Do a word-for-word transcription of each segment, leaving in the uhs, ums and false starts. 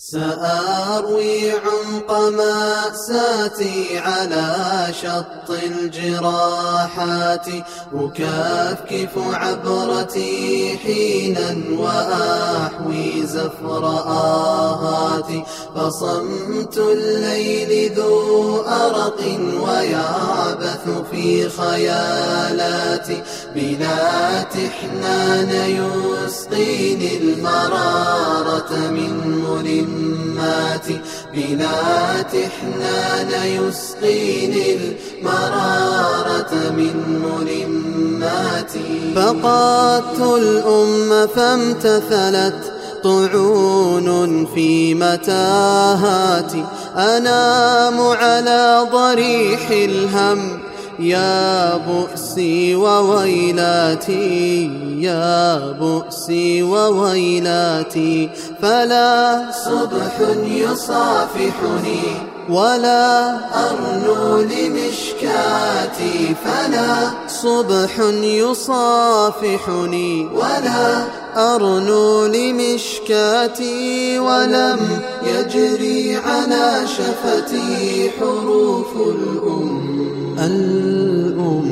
سأروي عمق مأساتي على شط الجراحات، أكفكف عبرتي حينا وأحوي زفر آهاتي. فصمت الليل ذو أرق ويعبث في خيالاتي، بلا تحنان يسقيني المرارة من ملماتي، بلا تحنان يسقيني المرارة من ملماتي. فقدت الأم فامتثلت طعون في متاهاتي، أنام على ضريح الهم يا بؤسي وويلاتي، يا بؤسي وويلاتي. فلا صبح يصافحني ولا أرنو لمشكاتي، فلا صبح يصافحني ولا أرنو لمشكاتي. ولم يجري على شفتي حروف الأم الأم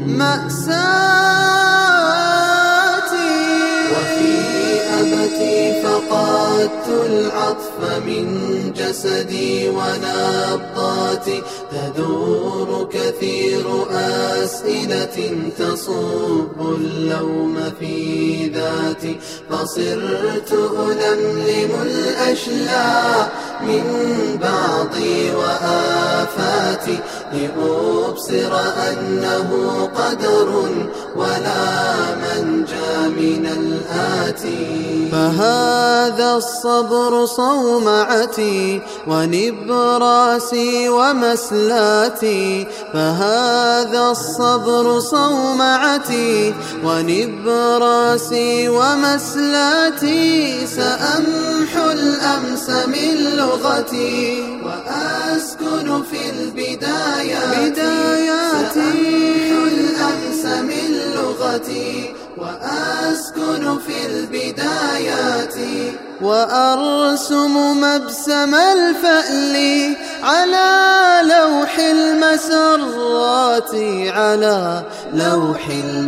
مأساتي. وفي أبتي فقدت العطف من جسدي ونبضاتي، تدور كثير أسئلة تصب اللوم في ذاتي. فصرت ألملم الأشلاء من بعضي وآفاتي، لأبصر أنه قدر ولا منجى من الآتي. فهذا الصبر صومعتي ونبراسي ومسلاتي، فهذا الصبر صومعتي ونبراسي ومسلاتي. سأمحو الأمس من لغتي وأسكن في البدايات، سأمحو الأمس من لغتي وأسكن في البدايات. وأرسم مبسم الفأل على لوح المسرات، على لوح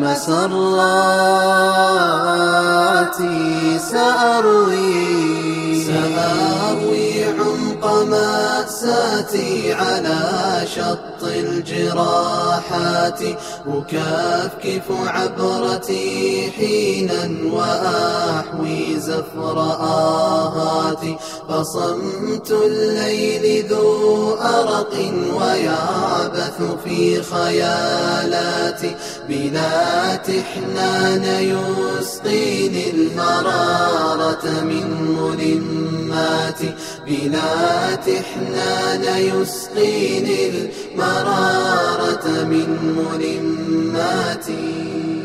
المسرات. سأروي سأروي عمق مأساتي على شط الجراحات، أكفكف عبرتي حينا وأحوي زفر آهاتي. فصمت الليل ذو أرق ويعبث في خيالاتي، بلا تحنان يسقيني المرارة من ملماتي، بلا تحنان يسقيني المرارة من ملماتي.